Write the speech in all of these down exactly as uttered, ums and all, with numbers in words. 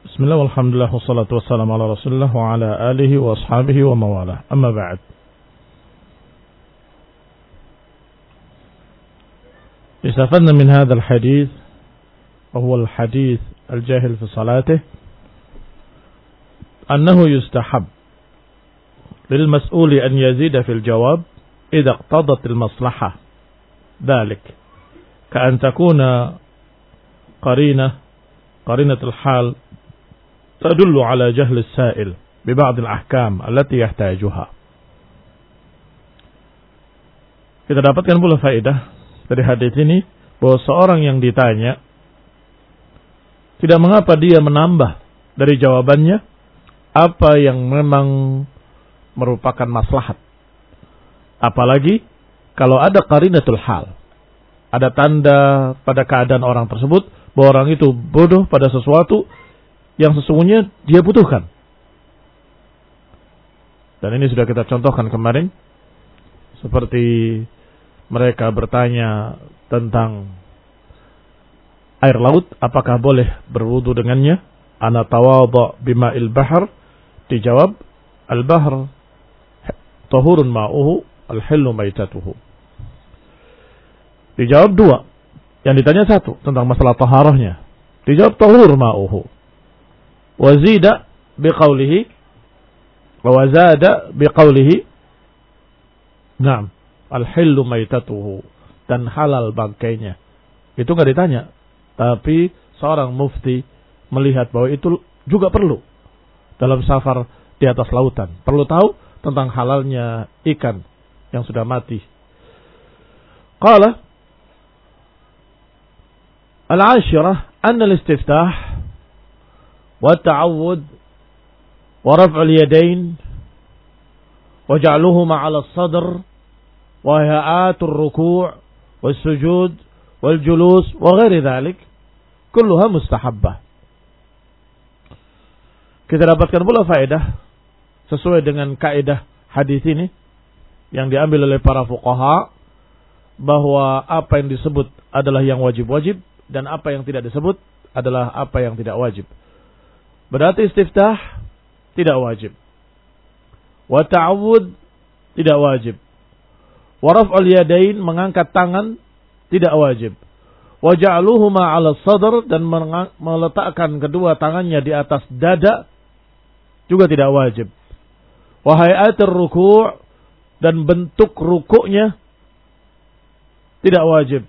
Bismillah walhamdulillah wassalatu wassalamu ala rasulillah wa ala alihi wa ashabihi wa mawalah. Amma ba'd. استفدنا من هذا الحديث وهو الحديث الجاهل في صلاته أنه يستحب للمسؤول أن يزيد في الجواب إذا اقتضت المصلحة ذلك كأن تكون قرينة قرينة الحال تدل على جهل السائل ببعض الأحكام التي يحتاجها. Kita dapatkan pula faedah dari hadis ini bahwa seorang yang ditanya tidak mengapa dia menambah dari jawabannya apa yang memang merupakan maslahat. Apalagi kalau ada qarinatul hal, ada tanda pada keadaan orang tersebut bahwa orang itu bodoh pada sesuatu yang sesungguhnya dia butuhkan. Dan ini sudah kita contohkan kemarin. Seperti mereka bertanya tentang air laut, apakah boleh berwudu dengannya? Ana tawadha bima'il bahr. Dijawab, al-bahr tahurun ma'uhu, al-hillu maitatuhu. Dijawab dua. Yang ditanya satu tentang masalah taharahnya. Dijawab tahur ma'uhu. Wazida biqaulihi wa zada biqaulihi na'am al-hillu maitatuhu, dan halal bangkainya. Itu enggak ditanya, tapi seorang mufti melihat bahwa itu juga perlu dalam safar di atas lautan. Perlu tahu tentang halalnya ikan yang sudah mati. Qala al-ashirah anna al-istiftah والتعود ورفع اليدين وجعلهما على الصدر وهيئات الركوع والسجود والجلوس وغير ذلك كلها مستحبة. Kita dapatkan pula faedah sesuai dengan kaidah hadis ini yang diambil oleh para fuqaha bahwa apa yang disebut adalah yang wajib-wajib dan apa yang tidak disebut adalah apa yang tidak wajib. Berarti istiftah tidak wajib. Wa ta'awud tidak wajib. Wa raf'ul yadain mengangkat tangan tidak wajib. Wa ja'aluhuma 'ala sadr dan meletakkan kedua tangannya di atas dada juga tidak wajib. Wa hayatur ruku' dan bentuk rukuknya tidak wajib.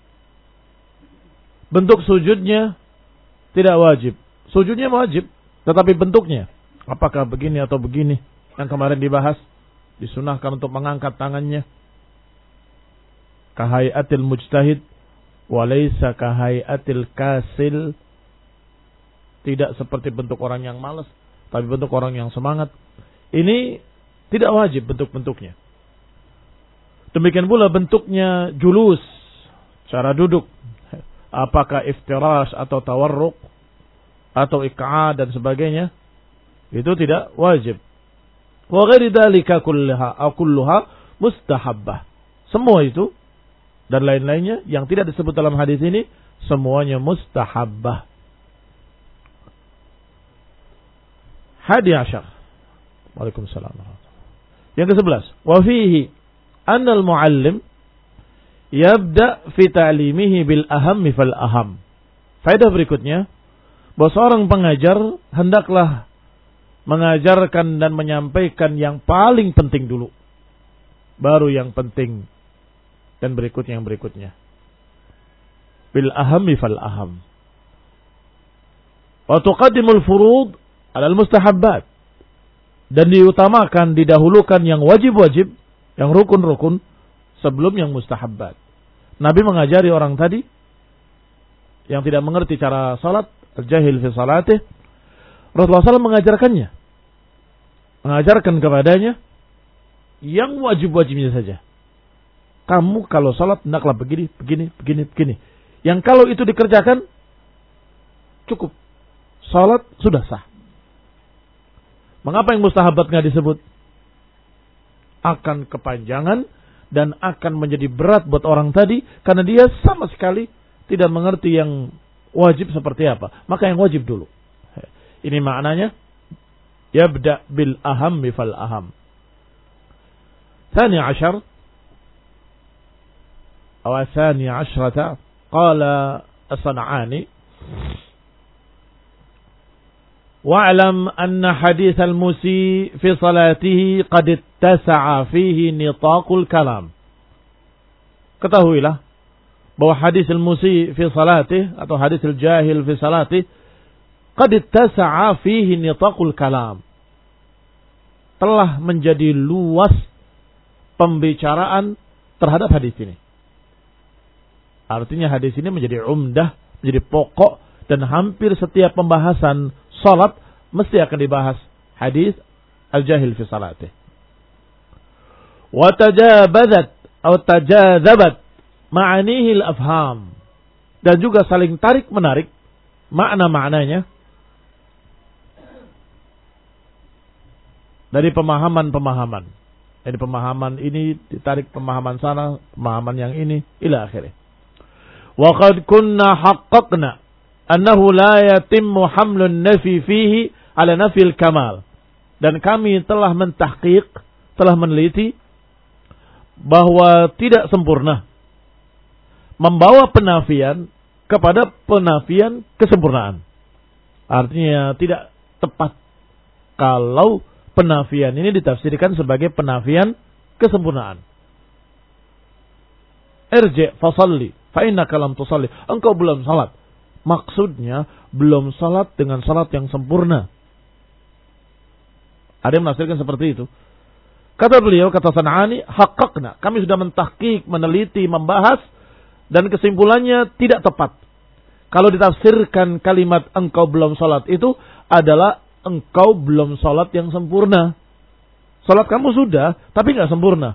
Bentuk sujudnya tidak wajib. Sujudnya wajib, tetapi bentuknya apakah begini atau begini yang kemarin dibahas, disunahkan untuk mengangkat tangannya kahayatil mujtahid walaysa kahayatil kasil, tidak seperti bentuk orang yang malas tapi bentuk orang yang semangat. Ini tidak wajib bentuk-bentuknya. Demikian pula bentuknya julus, cara duduk, apakah iftirash atau tawarruk atau iq'a dan sebagainya, itu tidak wajib. Wa ghairi dzalika kullaha aw kulluha mustahabbah. Semua itu dan lain-lainnya yang tidak disebut dalam hadis ini semuanya mustahabbah. Hadi asyar. Waalaikumsalam. Yang kesebelas, wa fihi anna al-muallim yabda fi ta'limihi bil ahammi fal aham. Faedah berikutnya bahwa seorang pengajar hendaklah mengajarkan dan menyampaikan yang paling penting dulu, baru yang penting, dan berikutnya yang berikutnya. Bil ahammi fal aham. Wa tuqaddimul furud 'alal mustahabbat, dan diutamakan, didahulukan yang wajib-wajib, yang rukun-rukun sebelum yang mustahabbat. Nabi mengajari orang tadi yang tidak mengerti cara salat, al-jahil fi salatih, Rasulullah shallallahu alaihi wasallam mengajarkannya, mengajarkan kepadanya yang wajib-wajibnya saja. Kamu kalau salat hendaklah begini, begini, begini, begini. Yang kalau itu dikerjakan cukup, salat sudah sah. Mengapa yang mustahabat nggak disebut? Akan kepanjangan dan akan menjadi berat buat orang tadi karena dia sama sekali tidak mengerti yang wajib seperti apa. Maka yang wajib dulu. Ini maknanya yabda bil aham fal aham. Thani ashar atau thani ashrata qala as-San'ani wa'lam anna hadits al-musi fi salatihi qad ittasa'a fihi nitaqul kalam. Ketahuilah bahwa hadis al-musi fi salatih atau hadis al-jahil fi salatih qad ittasa'a fihi nitaqul kalam, telah menjadi luas pembicaraan terhadap hadis ini. Artinya hadis ini menjadi umdah, menjadi pokok, dan hampir setiap pembahasan salat mesti akan dibahas hadis al-jahil fi salatih. Wa tajabadat atau tajazabat ma'anihi al-afham, dan juga saling tarik menarik makna-maknanya dari pemahaman-pemahaman. Jadi pemahaman ini ditarik pemahaman sana, pemahaman yang ini, ila akhirnya. Wa qad kunna haqqaqna annahu la yatimmu hamlun nafi fihi ala nafil kamal. Dan kami telah mentahqiq, telah meneliti bahwa tidak sempurna membawa penafian kepada penafian kesempurnaan. Artinya tidak tepat kalau penafian ini ditafsirkan sebagai penafian kesempurnaan. Irji' fasalli fa innaka lam tusalli. Engkau belum salat. Maksudnya belum salat dengan salat yang sempurna. Ada yang menafsirkan seperti itu. Kata beliau, kata San'ani, haqqaqna, kami sudah mentahqiq, meneliti, membahas, dan kesimpulannya tidak tepat. Kalau ditafsirkan kalimat engkau belum salat itu adalah engkau belum salat yang sempurna. Salat kamu sudah, tapi enggak sempurna.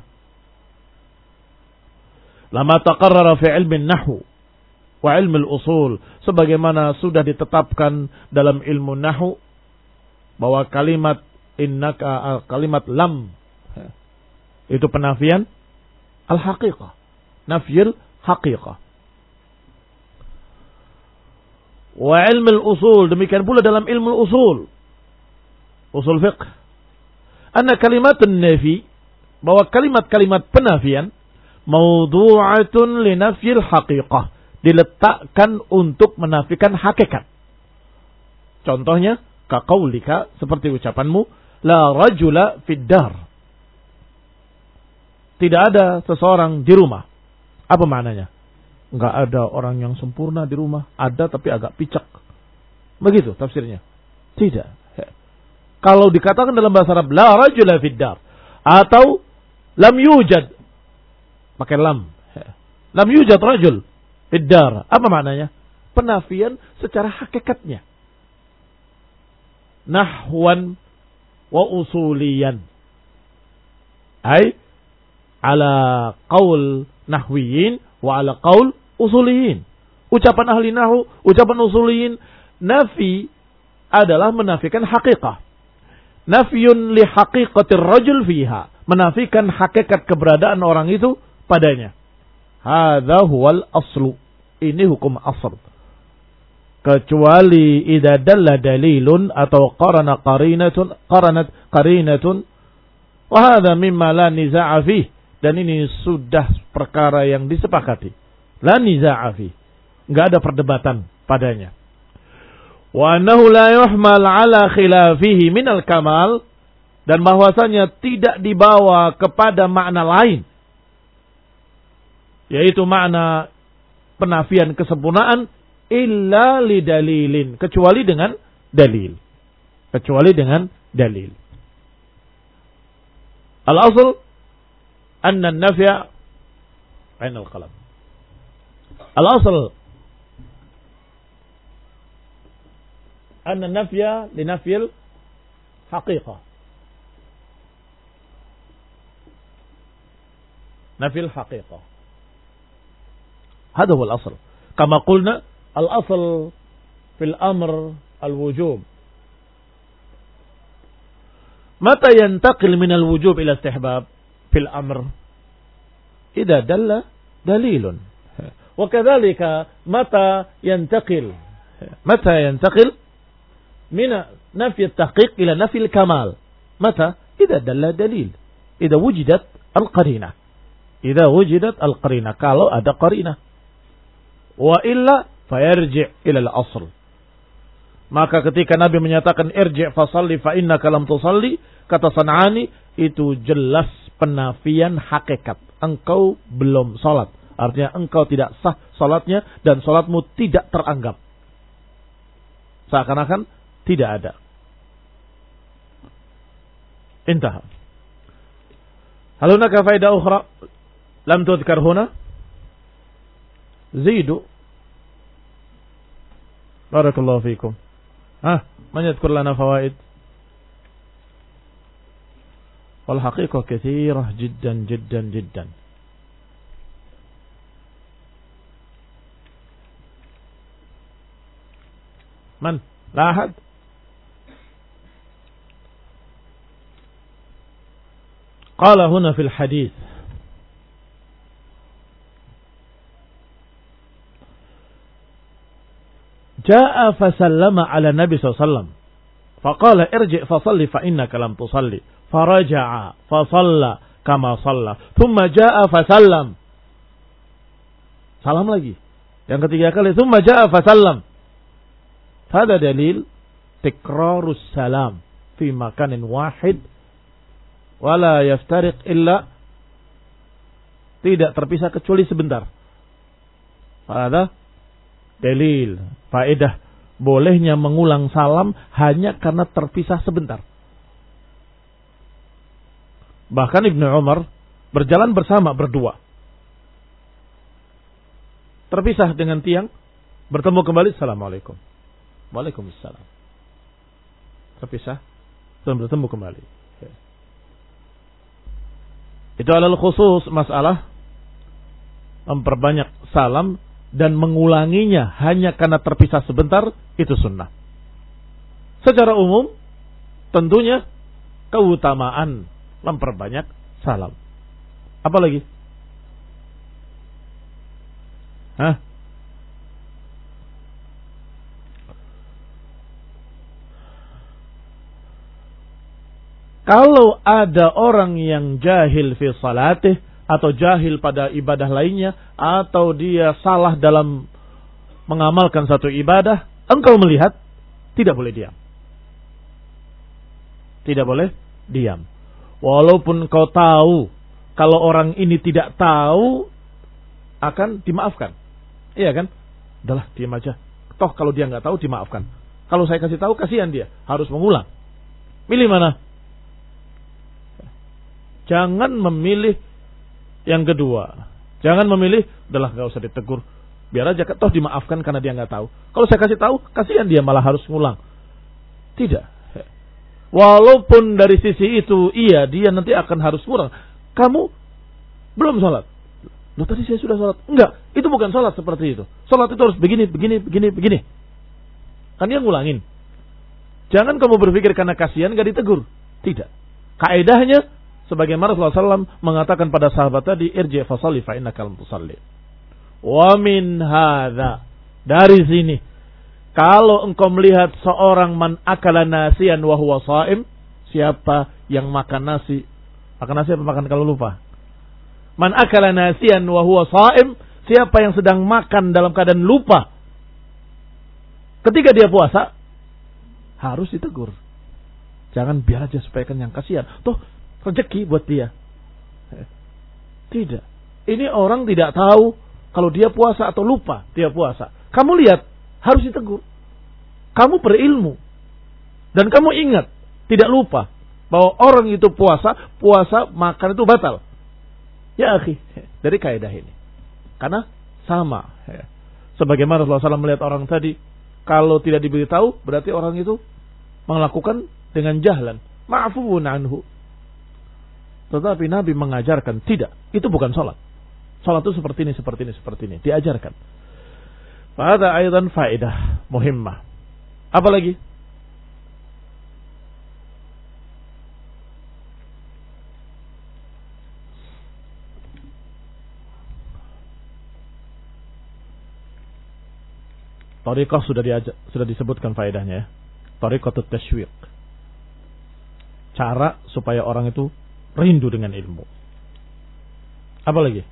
Lama taqarrara fi ilmi nahwu wa ilmi al-usul, sebagaimana sudah ditetapkan dalam ilmu nahwu bahwa kalimat innaka, kalimat lam itu penafian al-haqiqah, nafyul haqiqah. Wa ilmu al-usul, demikian pula dalam ilmu al-usul, usul fiqh, anna kalimatun nafi, bahwa kalimat-kalimat penafian mawdu'atun li nafyil haqiqah, diletakkan untuk menafikan hakikat. Contohnya kaqaulika, seperti ucapanmu la rajula fid dar, tidak ada seseorang di rumah. Apa maknanya? Enggak ada orang yang sempurna di rumah, ada tapi agak picek. Begitu tafsirnya. Tidak. Kalau dikatakan dalam bahasa Arab la rajula fid dar atau lam yujad, pakai lam. Lam yujad rajul fid dar. Apa maknanya? Penafian secara hakikatnya. Nahwan wa usuliyan. Ai ala qaul nahwiyin wa ala qaul usuliyin. Ucapan ahli nahwu, ucapan usuliyin, nafi adalah menafikan hakikat. Nafyun li haqiqatir rajul fiha, menafikan hakikat keberadaan orang itu padanya. Hadza huwal aslu. Ini hukum asal. Kecuali idza dalla dalilun atau qarana qarinatun, qaranat qarinatun, wa hadza mimma la niza'a fihi. Dan ini sudah perkara yang disepakati. La niza'a fihi. Enggak ada perdebatan padanya. Wa annahu la yuhmal ala khilafihi minal kamal, dan bahwasanya tidak dibawa kepada makna lain, yaitu makna penafian kesempurnaan, illa li dalilin, kecuali dengan dalil. Kecuali dengan dalil. Al-asl anna an-nafya aina al-qalam. Al-asl anna an-nafya li nafyil haqiqah. Nafyil haqiqah. هذا هو الأصل. كما قلنا الأصل في الأمر الوجوب. متى ينتقل من الوجوب إلى استحباب في الأمر؟ إذا دل دليل. وكذلك متى ينتقل متى ينتقل Mina nafi at-tahqiq ila nafi al-kamal. Mata? Idza dalla dalil. Idza wujidat al-qarinah. Idza wujidat al-qarinah. Kalau ada qarinah. Wa illa fayarji' ila al-asl. Maka ketika Nabi menyatakan irji' fasalli fa innaka lam tusalli, kata San'ani, itu jelas penafian hakikat. Engkau belum salat. Artinya engkau tidak sah salatnya dan salatmu tidak teranggap. Seakan-akan tidak ada. Intah. Hal hunaka faedah ukhra lam tudhkar huna? Zidu. Barakallahu fikum. Ah, man yadhkur lana fawaid? Wal haqiqah katsirah jiddan jiddan jiddan. من؟ لا أحد؟ قال هنا في الحديث جاء فسلم على النبي صلى الله عليه وسلم فقال ارجع فصلي فإنك لم تصلي فرجع فصلى كما صلى ثم جاء فسلم. Salam lagi. Yang ketiga kali ثم جاء فسلم. Hada dalil tikrarus salam fi makanin wahid wala yaftariq illa, tidak terpisah kecuali sebentar. Hada dalil faedah bolehnya mengulang salam hanya karena terpisah sebentar. Bahkan Ibnu Umar berjalan bersama berdua, terpisah dengan tiang, bertemu kembali, assalamualaikum. Waalaikumsalam. Terpisah dan bertemu kembali. Itu adalah khusus masalah memperbanyak salam dan mengulanginya hanya karena terpisah sebentar, itu sunnah. Secara umum tentunya keutamaan memperbanyak salam. Apa lagi? Hah? Kalau ada orang yang jahil fi salatih atau jahil pada ibadah lainnya atau dia salah dalam mengamalkan satu ibadah, engkau melihat, tidak boleh diam. Tidak boleh diam. Walaupun kau tahu kalau orang ini tidak tahu, akan dimaafkan. Iya kan? Udahlah, diam aja. Toh kalau dia nggak tahu, dimaafkan. Kalau saya kasih tahu, kasihan dia, harus mengulang. Milih mana? Jangan memilih yang kedua. Jangan memilih, udahlah nggak usah ditegur, biar aja, toh dimaafkan karena dia nggak tahu. Kalau saya kasih tahu, kasihan dia malah harus ngulang. Tidak. Walaupun dari sisi itu, iya dia nanti akan harus ngulang. Kamu belum sholat. Loh tadi saya sudah sholat. Enggak, itu bukan sholat seperti itu. Sholat itu harus begini, begini, begini, begini. Kan dia ngulangin. Jangan kamu berpikir karena kasihan nggak ditegur. Tidak. Kaedahnya sebagaimana Rasulullah shallallahu alaihi wasallam mengatakan pada sahabat tadi, irji' fasalli fa innaka lam tusalli. Wa min hadza, dari sini, kalau engkau melihat seorang man akala nasiyan wa huwa shaim, siapa yang makan nasi, makan nasi apa makan kalau lupa? Man akala nasiyan wa huwa shaim, siapa yang sedang makan dalam keadaan lupa ketika dia puasa, harus ditegur. Jangan biar aja supaya kenyang, kasihan. Tuh rezeki buat dia. Tidak. Ini orang tidak tahu kalau dia puasa atau lupa dia puasa. Kamu lihat, harus ditegur. Kamu berilmu. Dan kamu ingat, tidak lupa bahwa orang itu puasa, puasa makan itu batal. Ya akhi, dari kaidah ini. Karena sama. Sebagaimana Rasulullah shallallahu alaihi wasallam melihat orang tadi, kalau tidak diberitahu, berarti orang itu melakukan dengan jahlan. Ma'fuun anhu. Tetapi Nabi mengajarkan, tidak, itu bukan sholat. Sholat itu seperti ini, seperti ini, seperti ini. Diajarkan. Fahada aydan faedah muhimmah. Apa lagi? Thariqah sudah diajak, sudah disebutkan faedahnya ya. tariqatut tashwiq. Cara supaya orang itu rindu dengan ilmu. Apa lagi?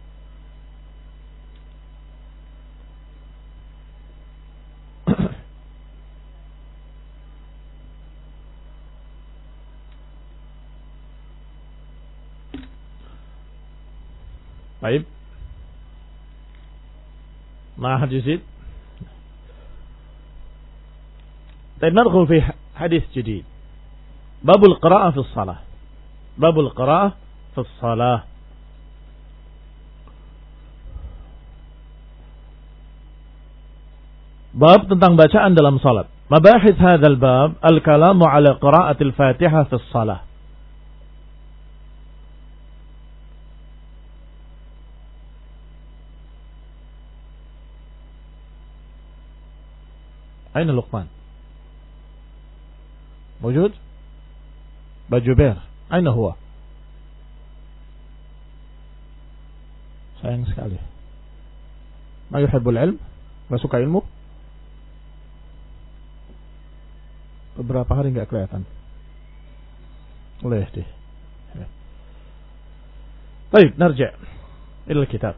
Baik. Ma hadis طيب ندخل في حديث جديد باب القراءة في الصلاة باب القراءة في الصلاة باب tentang bacaan dalam salat. Mabahis hadzal bab al-kalamu ala qira'atil Fatihah fi shalah. Aina Luqman? موجود؟ Bajubair, aina huwa? Sayang sekali. Ma yuhibbul ilm? Enggak suka ilmu? Beberapa hari enggak kelihatan. Boleh deh. Baik, narja' ila kitab.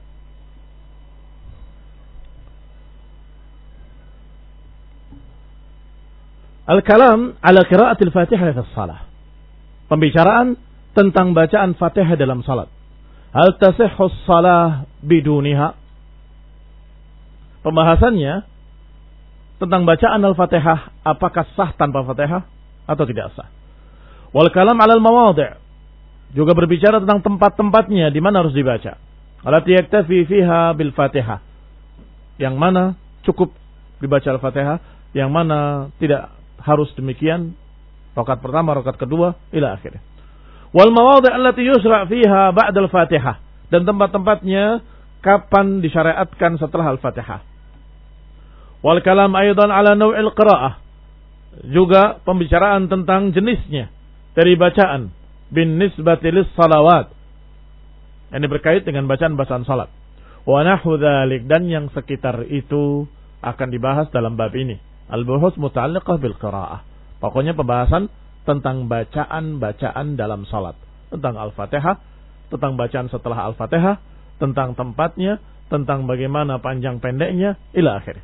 Al-kalam ala qira'atil Fatihah fi shalah. Pembicaraan tentang bacaan Fatihah dalam salat. Hal tasihhu shalah biduniha? Pembahasannya tentang bacaan Al-Fatihah, apakah sah tanpa Fatihah atau tidak sah? Wal kalam 'ala al-mawadhi', juga berbicara tentang tempat-tempatnya di mana harus dibaca. Allati yaktafi fiha bil Fatihah. Yang mana cukup dibaca Al-Fatihah, yang mana tidak harus demikian, rakaat pertama, rakaat kedua, ila akhirnya. Wal mawadhi' allati yusra' fiha ba'da al-Fatihah, dan tempat-tempatnya kapan disyariatkan setelah Al-Fatihah. Wal kalam aidan ala naw'il qira'ah, juga pembicaraan tentang jenisnya dari bacaan bin nisbati lis salawat, ini berkait dengan bacaan-bacaan salat. Wa nahwu dzalik, dan yang sekitar itu akan dibahas dalam bab ini. Al-buhus muta'alliqah bil qira'ah. Pokoknya pembahasan tentang bacaan-bacaan dalam salat, tentang Al-Fatihah, tentang bacaan setelah Al-Fatihah, tentang tempatnya, tentang bagaimana panjang pendeknya, ila akhir.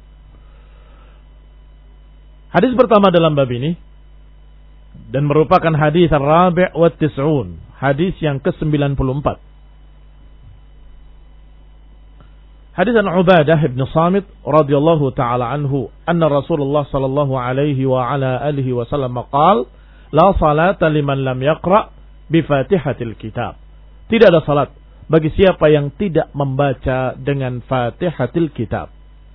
Hadis pertama dalam bab ini dan merupakan hadis ar-rabi' wa tis'un, hadis yang ke sembilan puluh empat. Hadis an Ubadah bin Samit radhiyallahu taala anhu, anna Rasulullah sallallahu alaihi wa ala alihi wasallam qaal, la salata liman lam yaqra bi Fatihatil kitab. Tidak ada salat bagi siapa yang tidak membaca dengan Fatihatil kitab.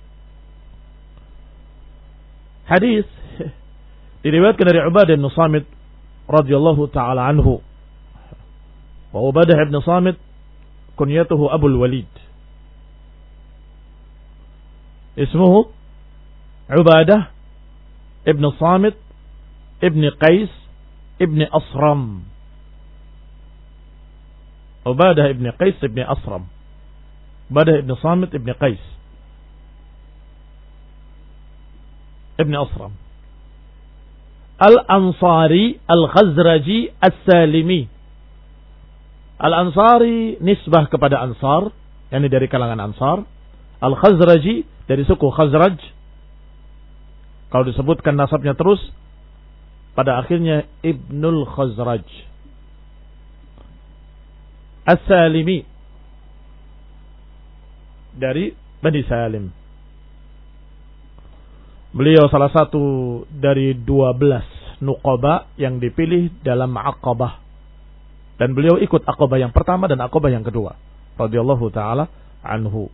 Hadis diriwayatkan dari Ubadah bin Samit radhiyallahu taala anhu. Wa Ubadah bin Samit kunyatuhu Abul Walid. Ismuhu Ubadah ibn Samit ibn Qais ibn Asram. Ubadah ibn Qais ibn Asram. Ubadah ibn Samit ibn Qais ibn Asram. Al-Ansari Al-Khazraji As-Salimi. Al-Ansari nisbah kepada Ansar, yakni dari kalangan Ansar. Al-Khazraji dari suku Khazraj. Kalau disebutkan nasabnya terus, pada akhirnya Ibnul Khazraj. As-Salimi dari Bani Salim. Beliau salah satu dari dua belas nuqaba yang dipilih dalam Aqabah. Dan beliau ikut Aqabah yang pertama dan Aqabah yang kedua. Radhiyallahu ta'ala anhu.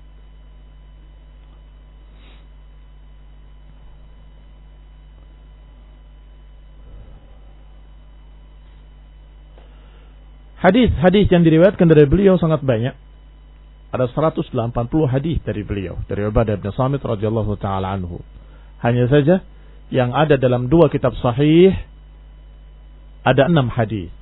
Hadis-hadis yang diriwayatkan dari beliau sangat banyak. Ada seratus delapan puluh hadis dari beliau, dari Ubadah bin Samit radhiyallahu taala anhu. Hanya saja yang ada dalam dua kitab sahih ada enam hadis.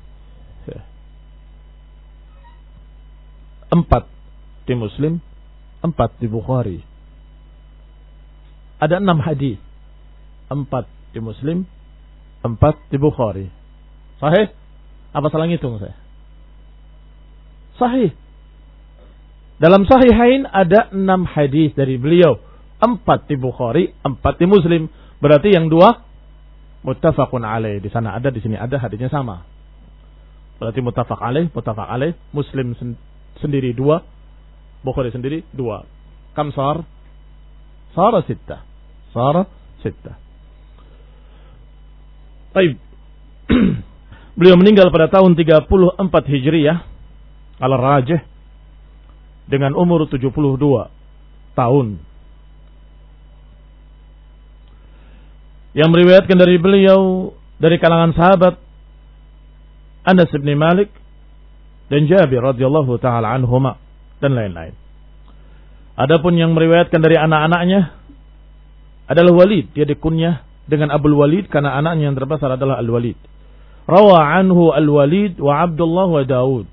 Empat di Muslim, empat di Bukhari. Ada enam hadis. Empat di Muslim, Empat di Bukhari. Sahih? Apa salah ngitung saya? Sahih. Dalam Sahihain ada enam hadis dari beliau. Empat di Bukhari, empat di Muslim. Berarti yang dua muttafaqun alaih. Di sana ada, di sini ada, hadisnya sama. Berarti muttafaq alaih, muttafaq alaih. Muslim sen- sendiri dua, Bukhari sendiri dua. Kam sar? Sara sittah. Sara sittah. Baik. Beliau meninggal pada tahun tiga puluh empat Hijriyah al-rajih dengan umur tujuh puluh dua tahun. Yang meriwayatkan dari beliau dari kalangan sahabat Anas bin Malik dan Jabir radhiyallahu taala anhuma dan lain-lain. Adapun yang meriwayatkan dari anak-anaknya adalah Walid, dia dikunyah dengan Abul Walid karena anaknya yang terbesar adalah Al-Walid. Rawa anhu Al-Walid wa Abdullah wa Daud.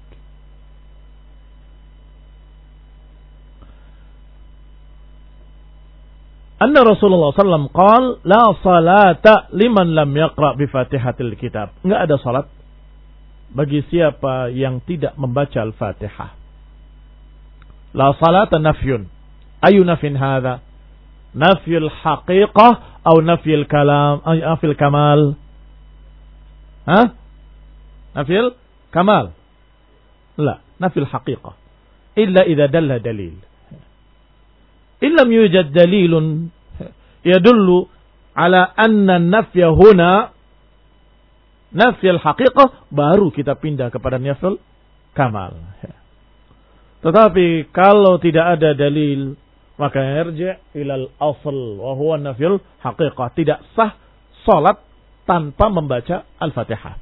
Anna Rasulullah sallallahu alaihi wasallam qala la salata liman lam yaqra bi Fatihatil Kitab. Enggak ada salat bagi siapa yang tidak membaca Al-Fatihah. La salata nafyun. Ayu nafin hadha? Nafyul haqiqah atau nafyul kalam, nafyul kamal? Hah? Nafyul kamal? La, nafyul haqiqah. Illa idza dalla dalil. Illam yujad dalilun yadullu ala anna nafya huna nafyul haqiqah, baru kita pindah kepada nafyul kamal. Tetapi kalau tidak ada dalil, maka yarji' ilal asl wa huwa nafyul haqiqah. Tidak sah salat tanpa membaca Al-Fatihah.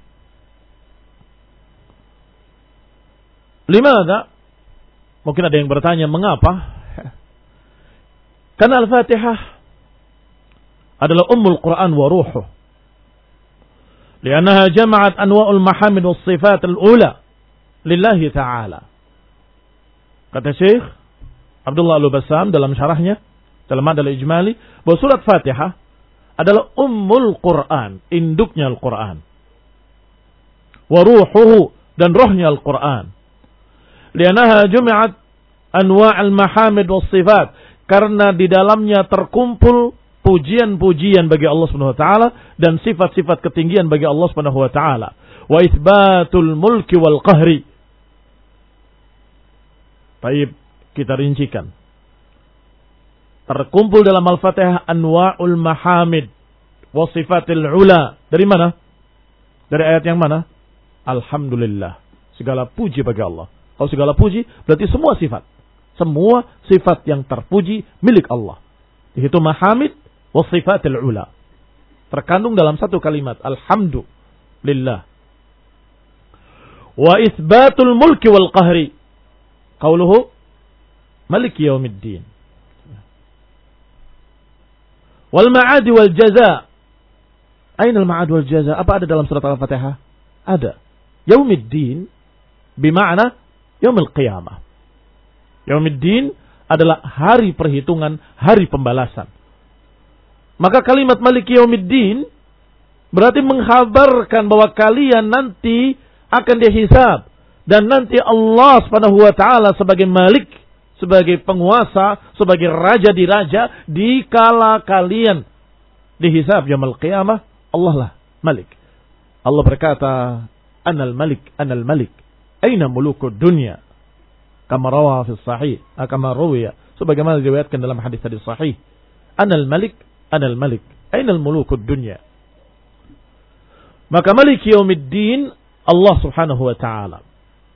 Limadha? Mungkin ada yang bertanya, mengapa? Karena Al-Fatihah adalah ummul Quran wa ruhuh. Liannaha jama'at anwa'ul mahamid was sifat al-ula lillahi ta'ala. Kata Syekh Abdullah Al-Bassam dalam syarahnya, dalam Ma'dal Ijmali, bahwa surat Fatihah adalah ummul Quran, induknya Al-Quran. Wa ruhuhu, dan rohnya Al-Quran. Lianaha jumi'at anwa'al mahamid was sifat, karena di dalamnya terkumpul pujian-pujian bagi Allah Subhanahu wa taala dan sifat-sifat ketinggian bagi Allah Subhanahu wa taala. Wa itsbatul mulki wal qahri. Baik, kita rincikan. Terkumpul dalam Al-Fatihah anwa'ul mahamid wa sifatil ula. Dari mana? Dari ayat yang mana? Alhamdulillah. Segala puji bagi Allah. Kalau segala puji berarti semua sifat. Semua sifat yang terpuji milik Allah. Itu mahamid wa sifatil ula. Terkandung dalam satu kalimat. Alhamdulillah. Wa itsbatul mulki wal qahri. Qauluhu Maliki yaumiddin. Wal ma'ad wal jaza. Aina al ma'ad wal jaza? Apa ada dalam surat Al-Fatihah? Ada. Yaumiddin bermakna yaumil qiyamah. Yaumiddin adalah hari perhitungan, hari pembalasan. Maka kalimat Maliki yaumiddin berarti mengkhabarkan bahwa kalian nanti akan dihisab. Dan nanti Allah Subhanahu wa taala sebagai Malik, sebagai penguasa, sebagai raja di raja, dikala kalian dihisab yaumul qiyamah, Allah lah Malik. Allah berkata, Anal Malik, Anal Malik. Aina mulukud dunya? Kama rawa fi sahih, kama ruwiya, sebagaimana diriwayatkan dalam hadis-hadis sahih. Anal Malik, Anal Malik. Aina mulukud dunya? Maka Malik yaumiddin Allah Subhanahu wa taala.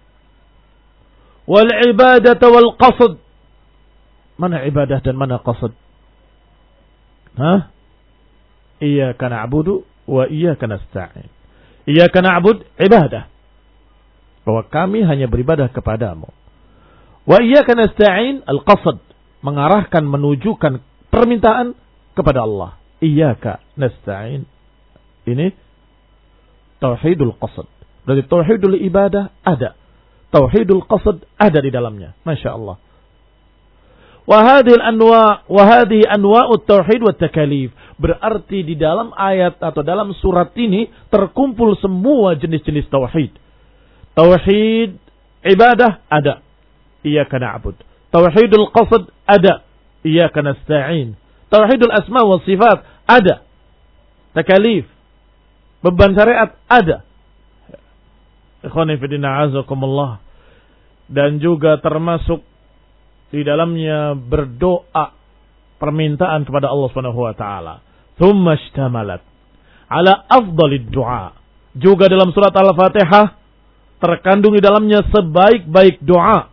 Wal ibadah wal qasd. Mana ibadah dan mana qasd? Hah? Iyyaka na'budu wa iyyaka nasta'in. Iyyaka na'bud ibadah. Bahwa kami hanya beribadah kepadamu. Wa iyyaka nasta'in al-qasd, mengarahkan, menunjukkan permintaan kepada Allah. Iyyaka nasta'in. Ini tauhidul qasd. Dari tauhidul ibadah ada. Tauhidul qasd ada di dalamnya. Masya Allah. Wa hadhil anwa' wa hadhihi anwa'ut tauhid wat takalif. Berarti di dalam ayat atau dalam surat ini terkumpul semua jenis-jenis tauhid. Tauhid ibadah ada, iyyaka na'bud. Tauhidul qasd ada, iyyaka nasta'in. Tauhidul asma wa sifat ada. Takalif, beban syariat ada. Ikhwani fi din a'azakumullah. Dan juga termasuk di dalamnya berdoa permintaan kepada Allah Subhanahu wa taala. Tsumma ishtamalat ala afdhalid du'a. Juga dalam surat Al-Fatihah terkandung di dalamnya sebaik-baik doa.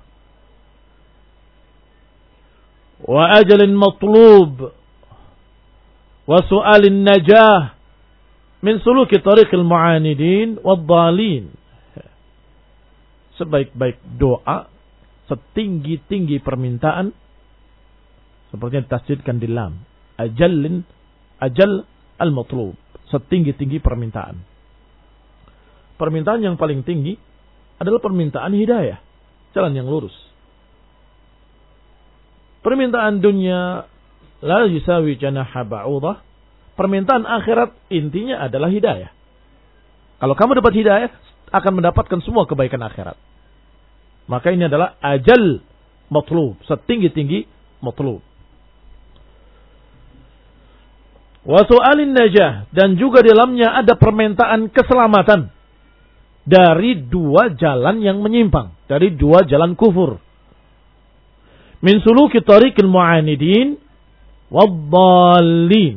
Wa ajalin matlub wa su'alin najah min suluki tariqil mu'anidin wad-dhalin. Sebaik-baik doa, setinggi-tinggi permintaan, seperti yang ditasydidkan di lam. Ajallin, ajal al-matlub, setinggi-tinggi permintaan. Permintaan yang paling tinggi adalah permintaan hidayah, jalan yang lurus. Permintaan dunia la yusawi janaha ba'udah. Permintaan akhirat intinya adalah hidayah. Kalau kamu dapat hidayah, akan mendapatkan semua kebaikan akhirat. Maka ini adalah ajal matlub, setinggi-tinggi matlub. Wa su'alin najah, dan juga di dalamnya ada permintaan keselamatan dari dua jalan yang menyimpang, dari dua jalan kufur. Min suluki tariqil mu'anidin wad-dhalin.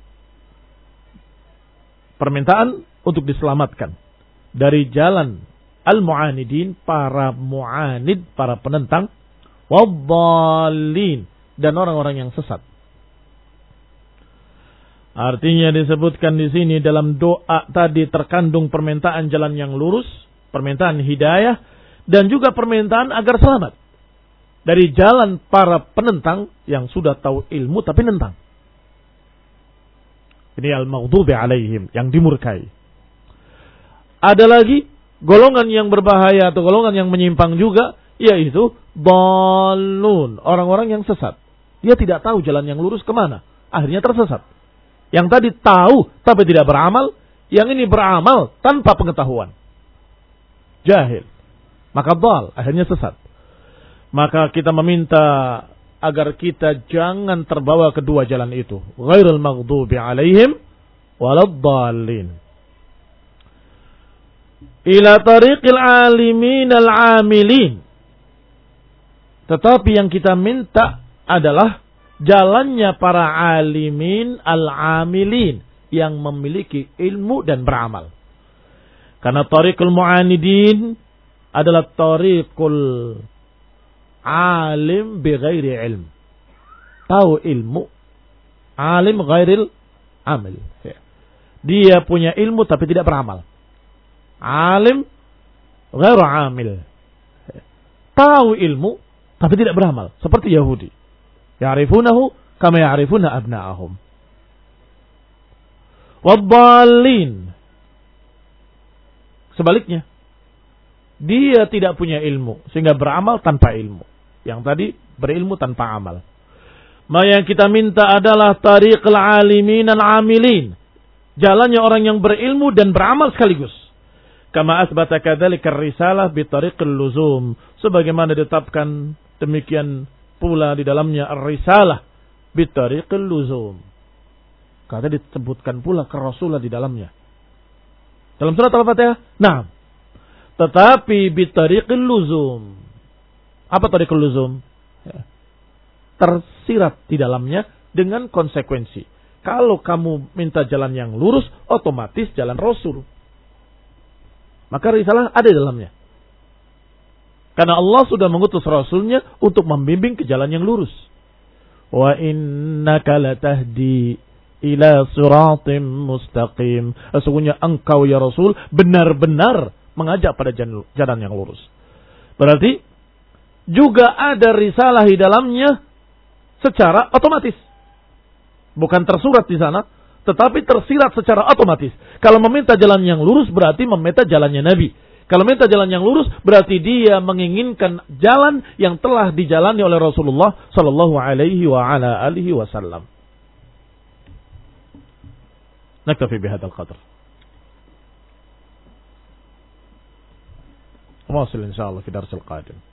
Permintaan untuk diselamatkan dari jalan al-mu'anidin, para mu'anid, para penentang, wad-dhalin, dan orang-orang yang sesat. Artinya disebutkan di sini dalam doa tadi terkandung permintaan jalan yang lurus, permintaan hidayah, dan juga permintaan agar selamat dari jalan para penentang yang sudah tahu ilmu tapi nentang. Ini al-maghdubi alaihim, yang dimurkai. Ada lagi golongan yang berbahaya atau golongan yang menyimpang juga, yaitu dhalun, orang-orang yang sesat. Dia tidak tahu jalan yang lurus kemana, akhirnya tersesat. Yang tadi tahu tapi tidak beramal, yang ini beramal tanpa pengetahuan, jahil, maka dhal, akhirnya sesat. Maka kita meminta agar kita jangan terbawa kedua jalan itu, ghairul maghdubi alaihim waladdallin. Ila tariqil alimin al-amilin. Tetapi yang kita minta adalah jalannya para alimin al-amilin, yang memiliki ilmu dan beramal. Karena tariqul mu'anidin adalah tariqul alim bighairi ilm. Tahu ilmu, alim ghairil amil. Dia punya ilmu tapi tidak beramal. Alim ghairu amil. Tahu ilmu tapi tidak beramal, seperti Yahudi. Ya'rifunahu kama ya'rifuna abna'ahum. Wad-dhalin, sebaliknya, dia tidak punya ilmu sehingga beramal tanpa ilmu. Yang tadi berilmu tanpa amal. Maka yang kita minta adalah tariqul alimin al-amilin, jalannya orang yang berilmu dan beramal sekaligus. Kama asbata kadzalika ar-risalah bi tariqil luzum, sebagaimana ditetapkan demikian pula di dalamnya ar-risalah bi tariqil luzum. Kata disebutkan pula ke Rasulullah di dalamnya. Dalam surat Al-Fatihah, nah, tetapi bi tariqil luzum. Apa tariqil luzum? Ya. Tersirat di dalamnya dengan konsekuensi. Kalau kamu minta jalan yang lurus, otomatis jalan Rasul. Maka risalah ada di dalamnya. Karena Allah sudah mengutus Rasulnya untuk membimbing ke jalan yang lurus. Wa innaka latahdi ila siratim mustaqim. Sesungguhnya engkau ya Rasul benar-benar mengajak pada jalan yang lurus. Berarti juga ada risalah di dalamnya secara otomatis. Bukan tersurat di sana, tetapi tersirat secara otomatis. Kalau meminta jalan yang lurus berarti meminta jalannya Nabi. Kalau minta jalan yang lurus, berarti dia menginginkan jalan yang telah dijalani oleh Rasulullah sallallahu alaihi wa ala alihi wasallam. Naktafi bihadzal qadr. Wasil insyaallah fi darsil qadim.